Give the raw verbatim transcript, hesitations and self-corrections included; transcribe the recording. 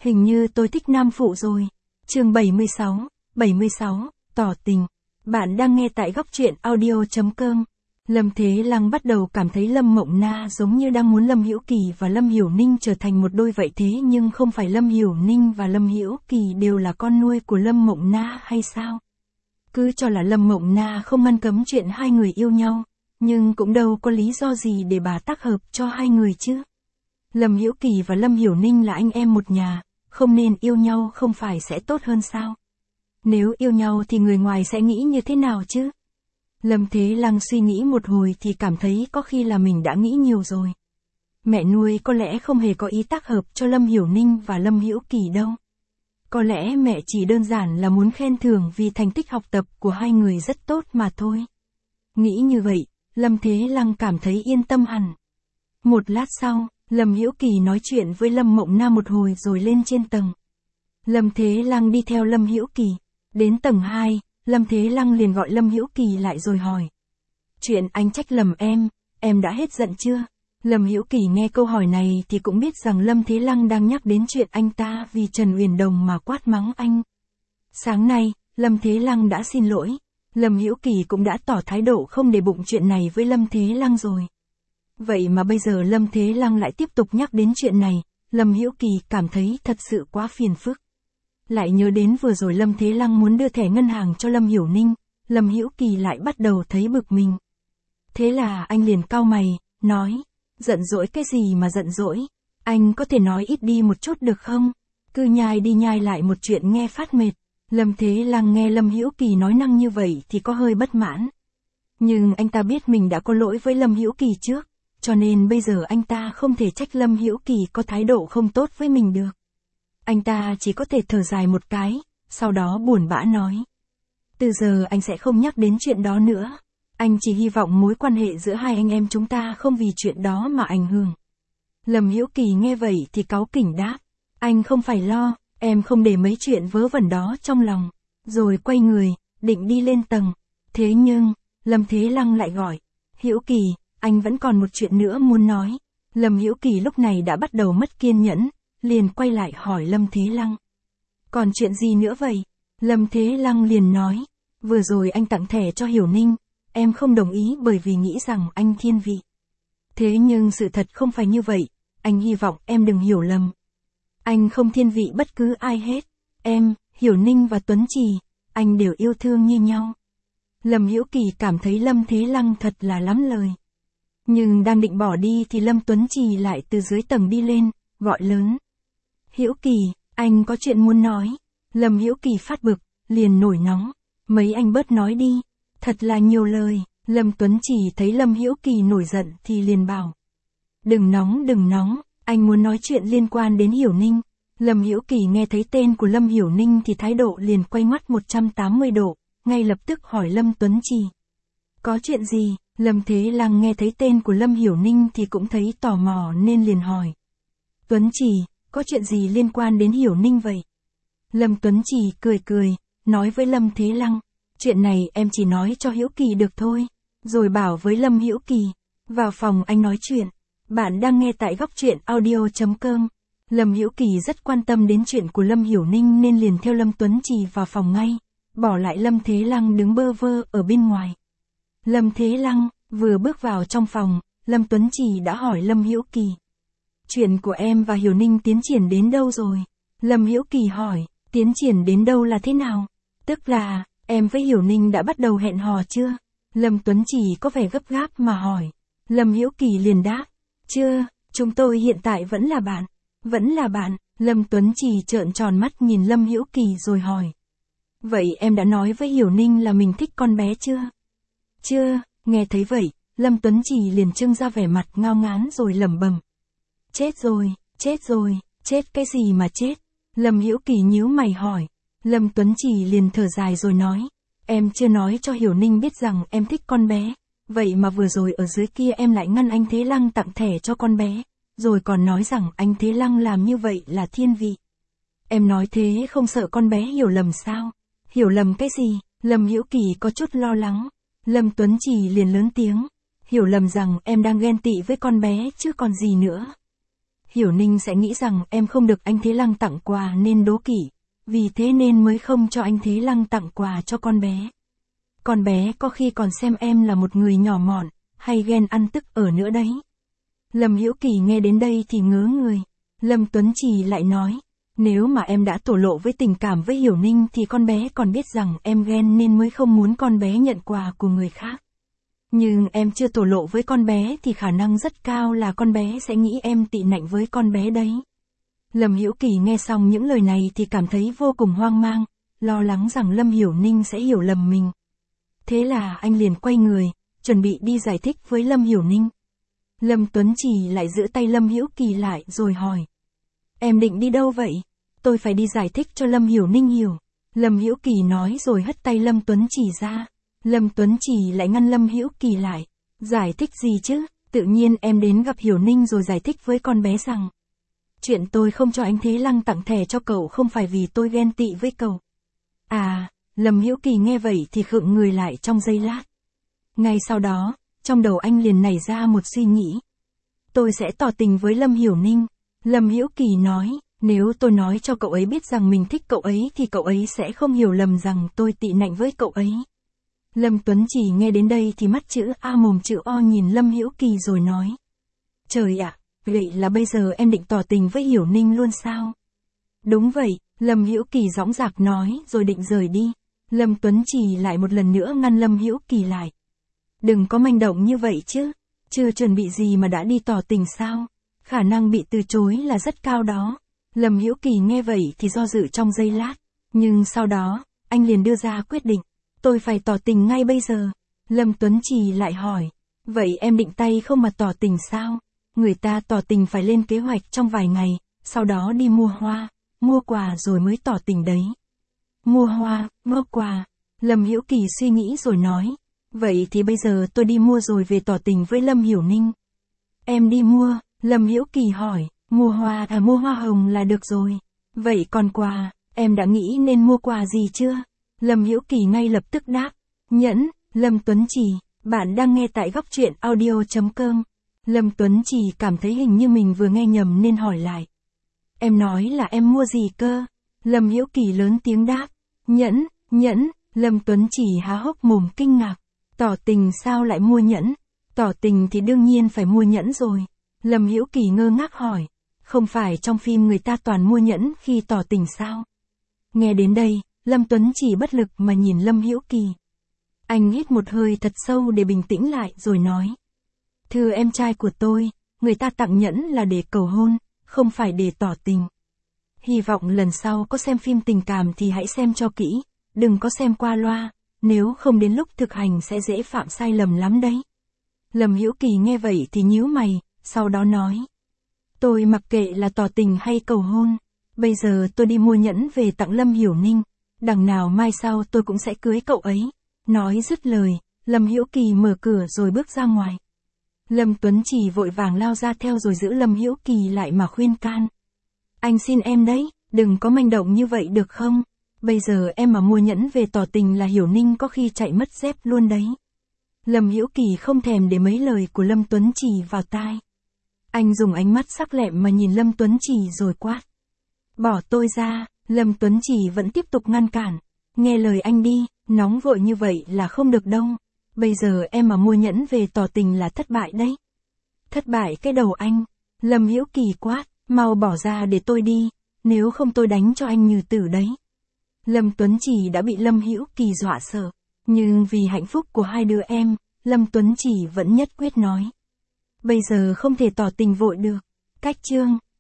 Hình như tôi thích nam phụ rồi. Chương bảy mươi sáu, bảy mươi sáu, tỏ tình. Bạn đang nghe tại góc truyện audio chấm com. Lâm Thế Lăng bắt đầu cảm thấy Lâm Mộng Na giống như đang muốn Lâm Hữu Kỳ và Lâm Hiểu Ninh trở thành một đôi vậy, thế nhưng không phải Lâm Hiểu Ninh và Lâm Hữu Kỳ đều là con nuôi của Lâm Mộng Na hay sao? Cứ cho là Lâm Mộng Na không ngăn cấm chuyện hai người yêu nhau, nhưng cũng đâu có lý do gì để bà tác hợp cho hai người chứ. Lâm Hữu Kỳ và Lâm Hiểu Ninh là anh em một nhà, không nên yêu nhau không phải sẽ tốt hơn sao? Nếu yêu nhau thì người ngoài sẽ nghĩ như thế nào chứ? Lâm Thế Lăng suy nghĩ một hồi thì cảm thấy có khi là mình đã nghĩ nhiều rồi. Mẹ nuôi có lẽ không hề có ý tác hợp cho Lâm Hiểu Ninh và Lâm Hữu Kỳ đâu. Có lẽ mẹ chỉ đơn giản là muốn khen thưởng vì thành tích học tập của hai người rất tốt mà thôi. Nghĩ như vậy, Lâm Thế Lăng cảm thấy yên tâm hẳn. Một lát sau, Lâm Hữu Kỳ nói chuyện với Lâm Mộng Na một hồi rồi lên trên tầng. Lâm Thế Lăng đi theo Lâm Hữu Kỳ. Đến tầng hai, Lâm Thế Lăng liền gọi Lâm Hữu Kỳ lại rồi hỏi. Chuyện anh trách lầm em, em đã hết giận chưa? Lâm Hữu Kỳ nghe câu hỏi này thì cũng biết rằng Lâm Thế Lăng đang nhắc đến chuyện anh ta vì Trần Uyển Đồng mà quát mắng anh. Sáng nay, Lâm Thế Lăng đã xin lỗi. Lâm Hữu Kỳ cũng đã tỏ thái độ không để bụng chuyện này với Lâm Thế Lăng rồi. Vậy mà bây giờ Lâm Thế Lăng lại tiếp tục nhắc đến chuyện này, Lâm Hữu Kỳ cảm thấy thật sự quá phiền phức. Lại nhớ đến vừa rồi Lâm Thế Lăng muốn đưa thẻ ngân hàng cho Lâm Hiểu Ninh, Lâm Hữu Kỳ lại bắt đầu thấy bực mình. Thế là anh liền cau mày, nói, giận dỗi cái gì mà giận dỗi, anh có thể nói ít đi một chút được không? Cứ nhai đi nhai lại một chuyện nghe phát mệt. Lâm Thế Lăng nghe Lâm Hữu Kỳ nói năng như vậy thì có hơi bất mãn. Nhưng anh ta biết mình đã có lỗi với Lâm Hữu Kỳ trước, cho nên bây giờ anh ta không thể trách Lâm Hữu Kỳ có thái độ không tốt với mình được. Anh ta chỉ có thể thở dài một cái, sau đó buồn bã nói. Từ giờ anh sẽ không nhắc đến chuyện đó nữa. Anh chỉ hy vọng mối quan hệ giữa hai anh em chúng ta không vì chuyện đó mà ảnh hưởng. Lâm Hữu Kỳ nghe vậy thì cáu kỉnh đáp. Anh không phải lo, em không để mấy chuyện vớ vẩn đó trong lòng. Rồi quay người, định đi lên tầng. Thế nhưng, Lâm Thế Lăng lại gọi. Hữu Kỳ, anh vẫn còn một chuyện nữa muốn nói. Lâm Hữu Kỳ lúc này đã bắt đầu mất kiên nhẫn, liền quay lại hỏi Lâm Thế Lăng. Còn chuyện gì nữa vậy? Lâm Thế Lăng liền nói. Vừa rồi anh tặng thẻ cho Hiểu Ninh, em không đồng ý bởi vì nghĩ rằng anh thiên vị. Thế nhưng sự thật không phải như vậy, anh hy vọng em đừng hiểu lầm. Anh không thiên vị bất cứ ai hết. Em, Hiểu Ninh và Tuấn Trì, anh đều yêu thương như nhau. Lâm Hữu Kỳ cảm thấy Lâm Thế Lăng thật là lắm lời. Nhưng đang định bỏ đi thì Lâm Tuấn Trì lại từ dưới tầng đi lên, gọi lớn. Hữu Kỳ, anh có chuyện muốn nói. Lâm Hữu Kỳ phát bực, liền nổi nóng. Mấy anh bớt nói đi, thật là nhiều lời. Lâm Tuấn Trì thấy Lâm Hữu Kỳ nổi giận thì liền bảo. Đừng nóng đừng nóng, anh muốn nói chuyện liên quan đến Hiểu Ninh. Lâm Hữu Kỳ nghe thấy tên của Lâm Hiểu Ninh thì thái độ liền quay ngoắt một trăm tám mươi độ, ngay lập tức hỏi Lâm Tuấn Trì. Có chuyện gì? Lâm Thế Lăng nghe thấy tên của Lâm Hiểu Ninh thì cũng thấy tò mò nên liền hỏi. Tuấn Trì, có chuyện gì liên quan đến Hiểu Ninh vậy? Lâm Tuấn Trì cười cười, nói với Lâm Thế Lăng. Chuyện này em chỉ nói cho Hữu Kỳ được thôi. Rồi bảo với Lâm Hữu Kỳ. Vào phòng anh nói chuyện. Bạn đang nghe tại góc truyện audio chấm com. Lâm Hữu Kỳ rất quan tâm đến chuyện của Lâm Hiểu Ninh nên liền theo Lâm Tuấn Trì vào phòng ngay. Bỏ lại Lâm Thế Lăng đứng bơ vơ ở bên ngoài. Lâm Thế Lăng vừa bước vào trong phòng, Lâm Tuấn Trì đã hỏi Lâm Hữu Kỳ. Chuyện của em và Hiểu Ninh tiến triển đến đâu rồi? Lâm Hữu Kỳ hỏi, tiến triển đến đâu là thế nào? Tức là, em với Hiểu Ninh đã bắt đầu hẹn hò chưa? Lâm Tuấn Trì có vẻ gấp gáp mà hỏi. Lâm Hữu Kỳ liền đáp, chưa, chúng tôi hiện tại vẫn là bạn. Vẫn là bạn. Lâm Tuấn Trì trợn tròn mắt nhìn Lâm Hữu Kỳ rồi hỏi. Vậy em đã nói với Hiểu Ninh là mình thích con bé chưa? Chưa. Nghe thấy vậy, Lâm Tuấn Trì liền trưng ra vẻ mặt ngao ngán rồi lẩm bẩm. Chết rồi, chết rồi, chết cái gì mà chết? Lâm Hữu Kỳ nhíu mày hỏi. Lâm Tuấn Trì liền thở dài rồi nói. Em chưa nói cho Hiểu Ninh biết rằng em thích con bé. Vậy mà vừa rồi ở dưới kia em lại ngăn anh Thế Lăng tặng thẻ cho con bé. Rồi còn nói rằng anh Thế Lăng làm như vậy là thiên vị. Em nói thế không sợ con bé hiểu lầm sao? Hiểu lầm cái gì? Lâm Hữu Kỳ có chút lo lắng. Lâm Tuấn Trì liền lớn tiếng. Hiểu lầm rằng em đang ghen tị với con bé chứ còn gì nữa. Hiểu Ninh sẽ nghĩ rằng em không được anh Thế Lăng tặng quà nên đố kỵ, vì thế nên mới không cho anh Thế Lăng tặng quà cho con bé. Con bé có khi còn xem em là một người nhỏ mọn, hay ghen ăn tức ở nữa đấy. Lâm Hiểu Kỳ nghe đến đây thì ngớ người. Lâm Tuấn Trì lại nói, nếu mà em đã thổ lộ với tình cảm với Hiểu Ninh thì con bé còn biết rằng em ghen nên mới không muốn con bé nhận quà của người khác. Nhưng em chưa thổ lộ với con bé thì khả năng rất cao là con bé sẽ nghĩ em tị nạnh với con bé đấy. Lâm Hiểu Kỳ nghe xong những lời này thì cảm thấy vô cùng hoang mang, lo lắng rằng Lâm Hiểu Ninh sẽ hiểu lầm mình. Thế là anh liền quay người, chuẩn bị đi giải thích với Lâm Hiểu Ninh. Lâm Tuấn Trì lại giữ tay Lâm Hiểu Kỳ lại rồi hỏi. Em định đi đâu vậy? Tôi phải đi giải thích cho Lâm Hiểu Ninh hiểu. Lâm Hiểu Kỳ nói rồi hất tay Lâm Tuấn Trì ra. Lâm Tuấn Trì lại ngăn Lâm Hiểu Kỳ lại. Giải thích gì chứ? Tự nhiên em đến gặp Hiểu Ninh rồi giải thích với con bé rằng chuyện tôi không cho anh Thế Lăng tặng thẻ cho cậu không phải vì tôi ghen tị với cậu. À, Lâm Hiểu Kỳ nghe vậy thì khựng người lại trong giây lát. Ngay sau đó, trong đầu anh liền nảy ra một suy nghĩ. Tôi sẽ tỏ tình với Lâm Hiểu Ninh. Lâm Hiểu Kỳ nói, nếu tôi nói cho cậu ấy biết rằng mình thích cậu ấy thì cậu ấy sẽ không hiểu lầm rằng tôi tị nạnh với cậu ấy. Lâm Tuấn Trì nghe đến đây thì mắt chữ A mồm chữ O nhìn Lâm Hiểu Kỳ rồi nói. Trời ạ, vậy là bây giờ em định tỏ tình với Hiểu Ninh luôn sao? Đúng vậy, Lâm Hiểu Kỳ dõng dạc nói rồi định rời đi. Lâm Tuấn Trì lại một lần nữa ngăn Lâm Hiểu Kỳ lại. Đừng có manh động như vậy chứ, chưa chuẩn bị gì mà đã đi tỏ tình sao? Khả năng bị từ chối là rất cao đó. Lâm Hiểu Kỳ nghe vậy thì do dự trong giây lát, nhưng sau đó, anh liền đưa ra quyết định. Tôi phải tỏ tình ngay bây giờ. Lâm Tuấn Trì lại hỏi, vậy em định tay không mà tỏ tình sao? Người ta tỏ tình phải lên kế hoạch trong vài ngày, sau đó đi mua hoa, mua quà rồi mới tỏ tình đấy. Mua hoa, mua quà. Lâm Hiểu Kỳ suy nghĩ rồi nói, vậy thì bây giờ tôi đi mua rồi về tỏ tình với Lâm Hiểu Ninh. Em đi mua, Lâm Hiểu Kỳ hỏi, mua hoa à mua hoa hồng là được rồi. Vậy còn quà, em đã nghĩ nên mua quà gì chưa? Lâm Hiểu Kỳ ngay lập tức đáp, nhẫn. Lâm Tuấn Trì, bạn đang nghe tại góc truyện audio chấm com. Lâm Tuấn Trì cảm thấy hình như mình vừa nghe nhầm nên hỏi lại. Em nói là em mua gì cơ? Lâm Hiểu Kỳ lớn tiếng đáp, nhẫn, nhẫn. Lâm Tuấn Trì há hốc mồm kinh ngạc, tỏ tình sao lại mua nhẫn? Tỏ tình thì đương nhiên phải mua nhẫn rồi. Lâm Hiểu Kỳ ngơ ngác hỏi, không phải trong phim người ta toàn mua nhẫn khi tỏ tình sao? Nghe đến đây, Lâm Tuấn Trì bất lực mà nhìn Lâm Hiểu Kỳ. Anh hít một hơi thật sâu để bình tĩnh lại rồi nói. Thưa em trai của tôi, người ta tặng nhẫn là để cầu hôn, không phải để tỏ tình. Hy vọng lần sau có xem phim tình cảm thì hãy xem cho kỹ, đừng có xem qua loa, nếu không đến lúc thực hành sẽ dễ phạm sai lầm lắm đấy. Lâm Hiểu Kỳ nghe vậy thì nhíu mày, sau đó nói. Tôi mặc kệ là tỏ tình hay cầu hôn, bây giờ tôi đi mua nhẫn về tặng Lâm Hiểu Ninh, đằng nào mai sau tôi cũng sẽ cưới cậu ấy. Nói dứt lời, Lâm Hiểu Kỳ mở cửa rồi bước ra ngoài. Lâm Tuấn Trì vội vàng lao ra theo rồi giữ Lâm Hiểu Kỳ lại mà khuyên can. Anh xin em đấy, đừng có manh động như vậy được không? Bây giờ em mà mua nhẫn về tỏ tình là Hiểu Ninh có khi chạy mất dép luôn đấy. Lâm Hiểu Kỳ không thèm để mấy lời của Lâm Tuấn Trì vào tai. Anh dùng ánh mắt sắc lẹm mà nhìn Lâm Tuấn Trì rồi quát. Bỏ tôi ra. Lâm Tuấn Trì vẫn tiếp tục ngăn cản. Nghe lời anh đi, nóng vội như vậy là không được đâu. Bây giờ em mà mua nhẫn về tỏ tình là thất bại đấy. Thất bại cái đầu anh. Lâm Hiểu Kỳ quát, mau bỏ ra để tôi đi, nếu không tôi đánh cho anh như tử đấy. Lâm Tuấn Trì đã bị Lâm Hiểu Kỳ dọa sợ, nhưng vì hạnh phúc của hai đứa em, Lâm Tuấn Trì vẫn nhất quyết nói. Bây giờ không thể tỏ tình vội được. Cách chương